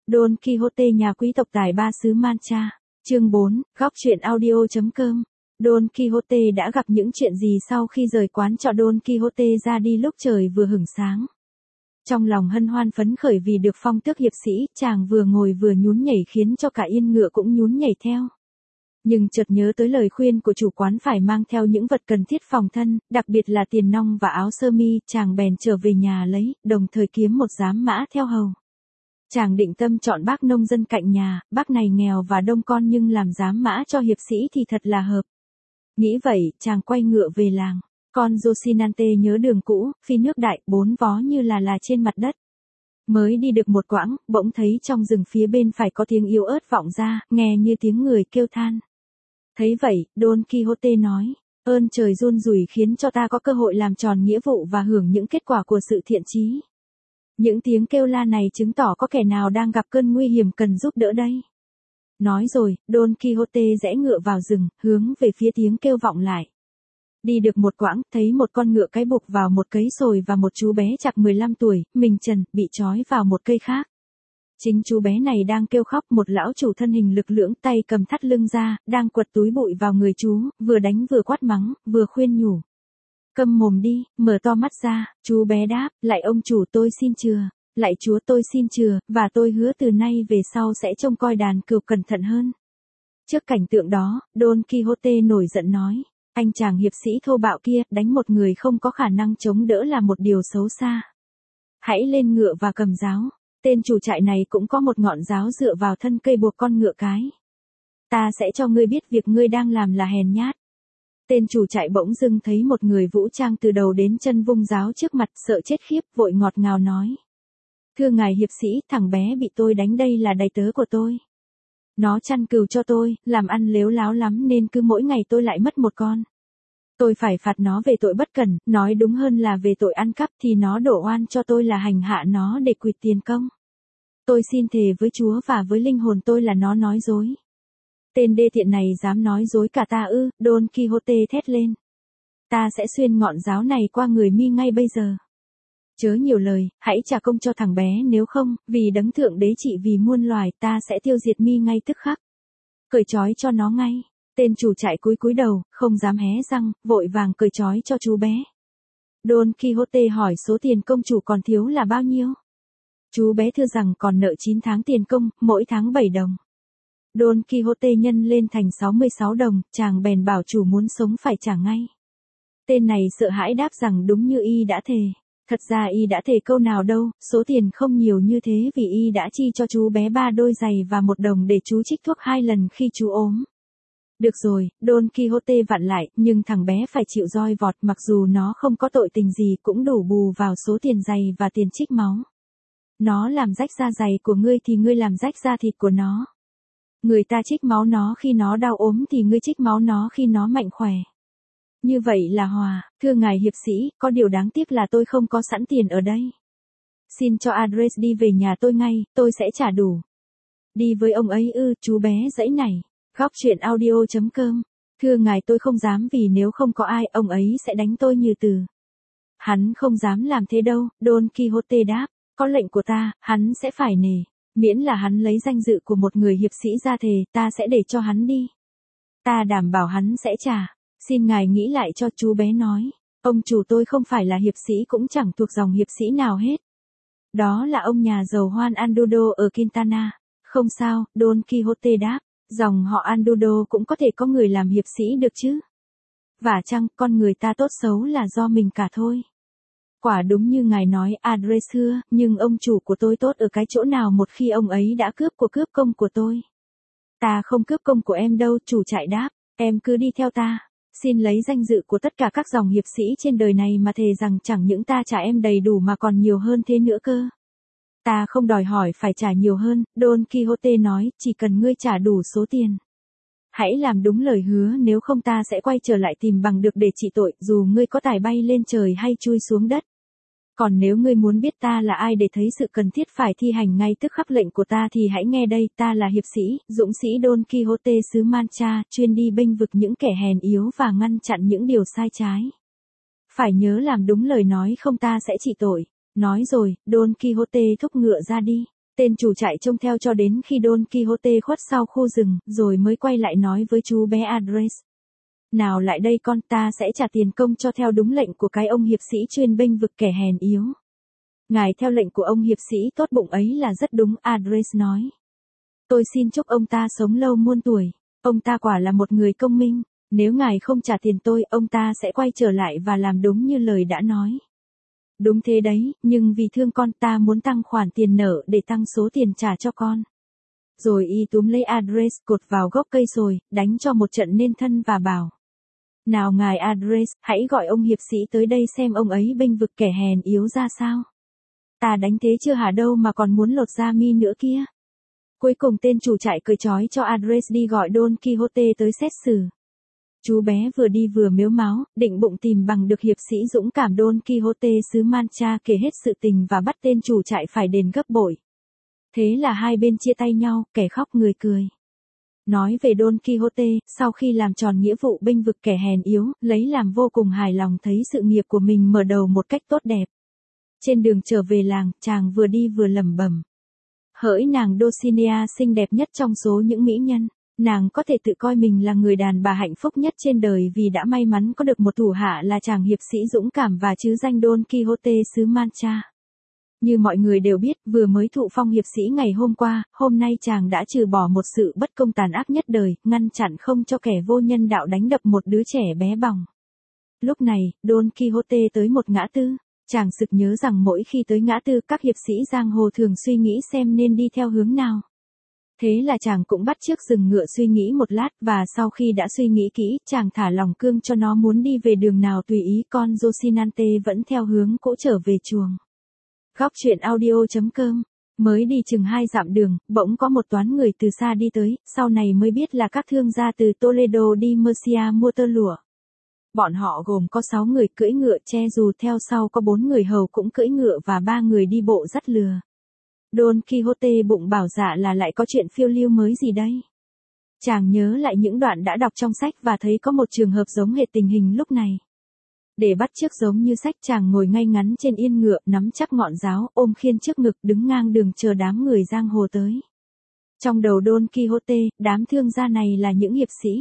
Don Quixote nhà quý tộc tài ba xứ Mancha. Chương 4, góc truyện audio.com. Don Quixote đã gặp những chuyện gì sau khi rời quán trọ Don Quixote ra đi lúc trời vừa hửng sáng. Trong lòng hân hoan phấn khởi vì được phong tước hiệp sĩ, chàng vừa ngồi vừa nhún nhảy khiến cho cả yên ngựa cũng nhún nhảy theo. Nhưng chợt nhớ tới lời khuyên của chủ quán phải mang theo những vật cần thiết phòng thân, đặc biệt là tiền nong và áo sơ mi, chàng bèn trở về nhà lấy, đồng thời kiếm một giám mã theo hầu. Chàng định tâm chọn bác nông dân cạnh nhà, bác này nghèo và đông con nhưng làm giám mã cho hiệp sĩ thì thật là hợp. Nghĩ vậy, chàng quay ngựa về làng. Con Rocinante nhớ đường cũ, phi nước đại, bốn vó như là trên mặt đất. Mới đi được một quãng, bỗng thấy trong rừng phía bên phải có tiếng yếu ớt vọng ra, nghe như tiếng người kêu than. Thấy vậy, Don Quixote nói, ơn trời run rủi khiến cho ta có cơ hội làm tròn nghĩa vụ và hưởng những kết quả của sự thiện chí. Những tiếng kêu la này chứng tỏ có kẻ nào đang gặp cơn nguy hiểm cần giúp đỡ đây. Nói rồi, Don Quixote rẽ ngựa vào rừng, hướng về phía tiếng kêu vọng lại. Đi được một quãng, thấy một con ngựa cái buộc vào một cấy sồi và một chú bé chạc 15 tuổi, mình trần, bị trói vào một cây khác. Chính chú bé này đang kêu khóc, một lão chủ thân hình lực lưỡng tay cầm thắt lưng ra, đang quật túi bụi vào người chú, vừa đánh vừa quát mắng, vừa khuyên nhủ. Câm mồm đi, mở to mắt ra, chú bé đáp, lại ông chủ tôi xin chừa, lại chúa tôi xin chừa, và tôi hứa từ nay về sau sẽ trông coi đàn cừu cẩn thận hơn. Trước cảnh tượng đó, Don Quixote nổi giận nói, anh chàng hiệp sĩ thô bạo kia, đánh một người không có khả năng chống đỡ là một điều xấu xa. Hãy lên ngựa và cầm giáo. Tên chủ trại này cũng có một ngọn giáo dựa vào thân cây buộc con ngựa cái. Ta sẽ cho ngươi biết việc ngươi đang làm là hèn nhát. Tên chủ trại bỗng dưng thấy một người vũ trang từ đầu đến chân vung giáo trước mặt, sợ chết khiếp, vội ngọt ngào nói. Thưa ngài hiệp sĩ, thằng bé bị tôi đánh đây là đầy tớ của tôi. Nó chăn cừu cho tôi, làm ăn lếu láo lắm nên cứ mỗi ngày tôi lại mất một con. Tôi phải phạt nó về tội bất cẩn, nói đúng hơn là về tội ăn cắp thì nó đổ oan cho tôi là hành hạ nó để quỵt tiền công. Tôi xin thề với Chúa và với linh hồn tôi là nó nói dối. Tên đê tiện này dám nói dối cả ta ư? Don Quixote thét lên. Ta sẽ xuyên ngọn giáo này qua người mi ngay bây giờ. Chớ nhiều lời, hãy trả công cho thằng bé, nếu không, vì đấng thượng đế trị vì muôn loài, ta sẽ tiêu diệt mi ngay tức khắc. Cởi trói cho nó ngay. Tên chủ trại cúi đầu, không dám hé răng, vội vàng cởi trói cho chú bé. Don Quixote hỏi số tiền công chủ còn thiếu là bao nhiêu? Chú bé thưa rằng còn nợ 9 tháng tiền công, mỗi tháng 7 đồng. Don Quixote nhân lên thành 66 đồng, chàng bèn bảo chủ muốn sống phải trả ngay. Tên này sợ hãi đáp rằng đúng như y đã thề. Thật ra y đã thề câu nào đâu, số tiền không nhiều như thế vì y đã chi cho chú bé 3 đôi giày và 1 đồng để chú trích thuốc 2 lần khi chú ốm. Được rồi, Don Quixote vặn lại, nhưng thằng bé phải chịu roi vọt mặc dù nó không có tội tình gì cũng đủ bù vào số tiền giày và tiền trích máu. Nó làm rách da giày của ngươi thì ngươi làm rách da thịt của nó. Người ta trích máu nó khi nó đau ốm thì ngươi trích máu nó khi nó mạnh khỏe. Như vậy là hòa. Thưa ngài hiệp sĩ, có điều đáng tiếc là tôi không có sẵn tiền ở đây. Xin cho address đi về nhà tôi ngay, tôi sẽ trả đủ. Đi với ông ấy ư? Chú bé giãy nảy. Góc truyện audio.com. Thưa ngài tôi không dám vì nếu không có ai, ông ấy sẽ đánh tôi như từ. Hắn không dám làm thế đâu, Don Quixote đáp. Có lệnh của ta, hắn sẽ phải nể. Miễn là hắn lấy danh dự của một người hiệp sĩ ra thề, ta sẽ để cho hắn đi. Ta đảm bảo hắn sẽ trả. Xin ngài nghĩ lại cho, chú bé nói. Ông chủ tôi không phải là hiệp sĩ cũng chẳng thuộc dòng hiệp sĩ nào hết. Đó là ông nhà giàu Juan Andudo ở Quintana. Không sao, Don Quixote đáp. Dòng họ Andudo cũng có thể có người làm hiệp sĩ được chứ. Vả chăng, con người ta tốt xấu là do mình cả thôi. Quả đúng như ngài nói, Adresưa, nhưng ông chủ của tôi tốt ở cái chỗ nào một khi ông ấy đã cướp công của tôi. Ta không cướp công của em đâu, chủ trại đáp, em cứ đi theo ta. Xin lấy danh dự của tất cả các dòng hiệp sĩ trên đời này mà thề rằng chẳng những ta trả em đầy đủ mà còn nhiều hơn thế nữa cơ. Ta không đòi hỏi phải trả nhiều hơn, Don Quixote nói, chỉ cần ngươi trả đủ số tiền. Hãy làm đúng lời hứa nếu không ta sẽ quay trở lại tìm bằng được để trị tội, dù ngươi có tài bay lên trời hay chui xuống đất. Còn nếu ngươi muốn biết ta là ai để thấy sự cần thiết phải thi hành ngay tức khắc lệnh của ta thì hãy nghe đây, ta là hiệp sĩ, dũng sĩ Don Quixote xứ Mancha, chuyên đi bênh vực những kẻ hèn yếu và ngăn chặn những điều sai trái. Phải nhớ làm đúng lời nói không ta sẽ trị tội. Nói rồi, Don Quixote thúc ngựa ra đi. Tên chủ trại trông theo cho đến khi Don Quixote khuất sau khu rừng, rồi mới quay lại nói với chú bé Andres. Nào lại đây con, ta sẽ trả tiền công cho theo đúng lệnh của cái ông hiệp sĩ chuyên bênh vực kẻ hèn yếu. Ngài theo lệnh của ông hiệp sĩ tốt bụng ấy là rất đúng, Andres nói. Tôi xin chúc ông ta sống lâu muôn tuổi. Ông ta quả là một người công minh. Nếu ngài không trả tiền tôi, ông ta sẽ quay trở lại và làm đúng như lời đã nói. Đúng thế đấy, nhưng vì thương con, ta muốn tăng khoản tiền nợ để tăng số tiền trả cho con. Rồi y túm lấy Andres cột vào gốc cây rồi, đánh cho một trận nên thân và bảo. Nào ngài Andres, hãy gọi ông hiệp sĩ tới đây xem ông ấy bênh vực kẻ hèn yếu ra sao. Ta đánh thế chưa hả đâu mà còn muốn lột da mi nữa kia. Cuối cùng tên chủ trại cởi trói cho Andres đi gọi Don Quixote tới xét xử. Chú bé vừa đi vừa mếu máo, định bụng tìm bằng được hiệp sĩ dũng cảm Don Quixote xứ Mancha kể hết sự tình và bắt tên chủ trại phải đền gấp bội. Thế là hai bên chia tay nhau, kẻ khóc người cười. Nói về Don Quixote, sau khi làm tròn nghĩa vụ bênh vực kẻ hèn yếu, lấy làm vô cùng hài lòng thấy sự nghiệp của mình mở đầu một cách tốt đẹp. Trên đường trở về làng, chàng vừa đi vừa lẩm bẩm. Hỡi nàng Dulcinea xinh đẹp nhất trong số những mỹ nhân, nàng có thể tự coi mình là người đàn bà hạnh phúc nhất trên đời vì đã may mắn có được một thủ hạ là chàng hiệp sĩ dũng cảm và chứ danh Don Quixote xứ Mancha. Như mọi người đều biết, vừa mới thụ phong hiệp sĩ ngày hôm qua, hôm nay chàng đã trừ bỏ một sự bất công tàn ác nhất đời, ngăn chặn không cho kẻ vô nhân đạo đánh đập một đứa trẻ bé bỏng. Lúc này, Don Quixote tới một ngã tư. Chàng sực nhớ rằng mỗi khi tới ngã tư các hiệp sĩ giang hồ thường suy nghĩ xem nên đi theo hướng nào. Thế là chàng cũng bắt chước dừng ngựa suy nghĩ một lát và sau khi đã suy nghĩ kỹ, chàng thả lòng cương cho nó muốn đi về đường nào tùy ý, con Rocinante vẫn theo hướng cũ trở về chuồng. Góc truyện audio.com. Mới đi chừng 2 dặm đường, bỗng có một toán người từ xa đi tới, sau này mới biết là các thương gia từ Toledo đi Murcia mua tơ lụa. Bọn họ gồm có 6 người cưỡi ngựa che dù, theo sau có 4 người hầu cũng cưỡi ngựa và 3 người đi bộ dắt lừa. Don Quixote bụng bảo dạ là lại có chuyện phiêu lưu mới gì đây. Chàng nhớ lại những đoạn đã đọc trong sách và thấy có một trường hợp giống hệt tình hình lúc này. Để bắt chước giống như sách, chàng ngồi ngay ngắn trên yên ngựa, nắm chắc ngọn giáo, ôm khiên trước ngực, đứng ngang đường chờ đám người giang hồ tới. Trong đầu Don Quixote, đám thương gia này là những hiệp sĩ.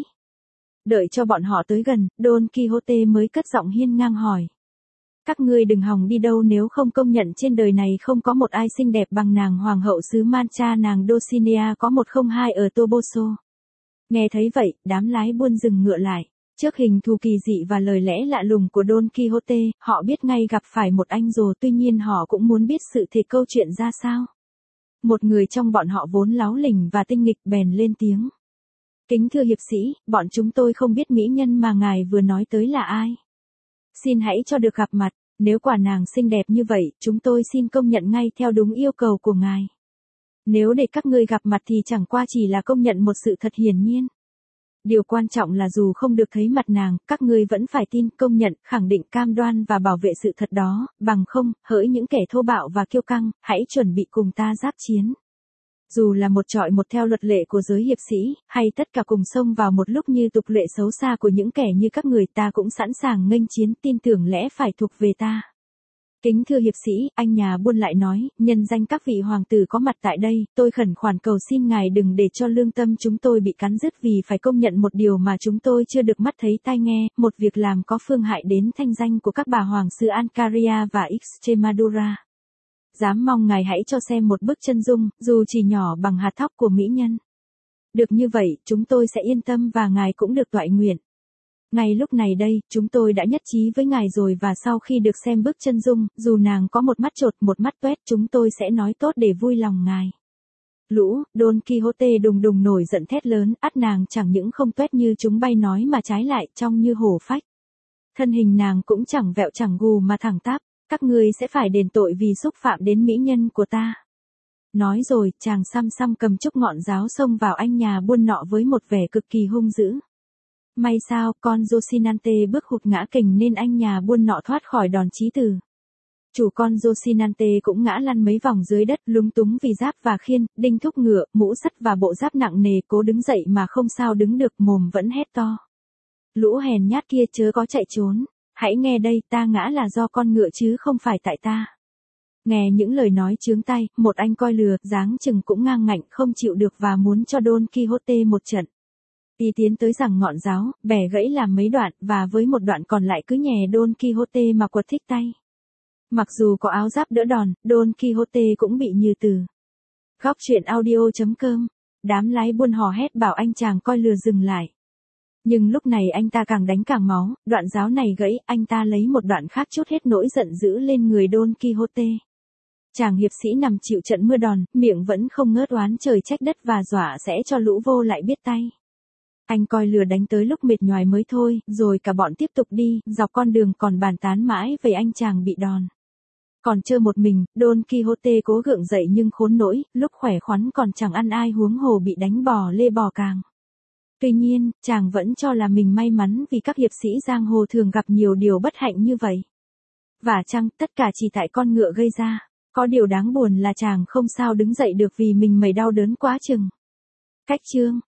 Đợi cho bọn họ tới gần, Don Quixote mới cất giọng hiên ngang hỏi. Các ngươi đừng hòng đi đâu nếu không công nhận trên đời này không có một ai xinh đẹp bằng nàng hoàng hậu xứ Mancha, nàng Dulcinea có 102 ở Toboso. Nghe thấy vậy, đám lái buôn dừng ngựa lại. Trước hình thù kỳ dị và lời lẽ lạ lùng của Don Quixote, họ biết ngay gặp phải một anh rồ, tuy nhiên họ cũng muốn biết sự thể câu chuyện ra sao. Một người trong bọn họ vốn láu lỉnh và tinh nghịch bèn lên tiếng. Kính thưa hiệp sĩ, bọn chúng tôi không biết mỹ nhân mà ngài vừa nói tới là ai. Xin hãy cho được gặp mặt, nếu quả nàng xinh đẹp như vậy, chúng tôi xin công nhận ngay theo đúng yêu cầu của ngài. Nếu để các ngươi gặp mặt thì chẳng qua chỉ là công nhận một sự thật hiển nhiên. Điều quan trọng là dù không được thấy mặt nàng, các ngươi vẫn phải tin, công nhận, khẳng định, cam đoan và bảo vệ sự thật đó, bằng không, hỡi những kẻ thô bạo và kiêu căng, hãy chuẩn bị cùng ta giáp chiến. Dù là một trọi một theo luật lệ của giới hiệp sĩ, hay tất cả cùng xông vào một lúc như tục lệ xấu xa của những kẻ như các người, ta cũng sẵn sàng nghênh chiến, tin tưởng lẽ phải thuộc về ta. Kính thưa hiệp sĩ, anh nhà buôn lại nói, nhân danh các vị hoàng tử có mặt tại đây, tôi khẩn khoản cầu xin ngài đừng để cho lương tâm chúng tôi bị cắn rứt vì phải công nhận một điều mà chúng tôi chưa được mắt thấy tai nghe, một việc làm có phương hại đến thanh danh của các bà hoàng sư Alcaria và Extremadura. Dám mong ngài hãy cho xem một bức chân dung, dù chỉ nhỏ bằng hạt thóc của mỹ nhân. Được như vậy, chúng tôi sẽ yên tâm và ngài cũng được toại nguyện. Ngay lúc này đây, chúng tôi đã nhất trí với ngài rồi và sau khi được xem bức chân dung, dù nàng có một mắt chột một mắt toét, chúng tôi sẽ nói tốt để vui lòng ngài. Lũ, Don Quixote đùng đùng nổi giận thét lớn, ắt nàng chẳng những không toét như chúng bay nói mà trái lại trông như hổ phách. Thân hình nàng cũng chẳng vẹo chẳng gù mà thẳng tắp, các ngươi sẽ phải đền tội vì xúc phạm đến mỹ nhân của ta. Nói rồi, chàng xăm xăm cầm trúc ngọn giáo xông vào anh nhà buôn nọ với một vẻ cực kỳ hung dữ. May sao, con Rocinante bước hụt ngã kình nên anh nhà buôn nọ thoát khỏi đòn chí tử. Chủ con Rocinante cũng ngã lăn mấy vòng dưới đất, lúng túng vì giáp và khiên, đinh thúc ngựa, mũ sắt và bộ giáp nặng nề, cố đứng dậy mà không sao đứng được, mồm vẫn hét to. Lũ hèn nhát kia chớ có chạy trốn, hãy nghe đây, ta ngã là do con ngựa chứ không phải tại ta. Nghe những lời nói chướng tay, một anh coi lừa, dáng chừng cũng ngang ngạnh không chịu được và muốn cho Don Quixote một trận. Y tiến tới giằng ngọn giáo, bẻ gãy làm mấy đoạn, và với một đoạn còn lại cứ nhè Don Quixote mà quật thích tay. Mặc dù có áo giáp đỡ đòn, Don Quixote cũng bị như từ. Góc truyện audio.com. Đám lái buôn hò hét bảo anh chàng coi lừa dừng lại. Nhưng lúc này anh ta càng đánh càng máu, đoạn giáo này gãy, anh ta lấy một đoạn khác trút hết nỗi giận dữ lên người Don Quixote. Chàng hiệp sĩ nằm chịu trận mưa đòn, miệng vẫn không ngớt oán trời trách đất và dọa sẽ cho lũ vô lại biết tay. Anh coi lừa đánh tới lúc mệt nhoài mới thôi, rồi cả bọn tiếp tục đi, dọc con đường còn bàn tán mãi về anh chàng bị đòn. Còn trơ một mình, Don Quixote cố gượng dậy nhưng khốn nỗi, lúc khỏe khoắn còn chẳng ăn ai huống hồ bị đánh bò lê bò càng. Tuy nhiên, chàng vẫn cho là mình may mắn vì các hiệp sĩ giang hồ thường gặp nhiều điều bất hạnh như vậy. Và chăng, tất cả chỉ tại con ngựa gây ra. Có điều đáng buồn là chàng không sao đứng dậy được vì mình mẩy đau đớn quá chừng. Cách chương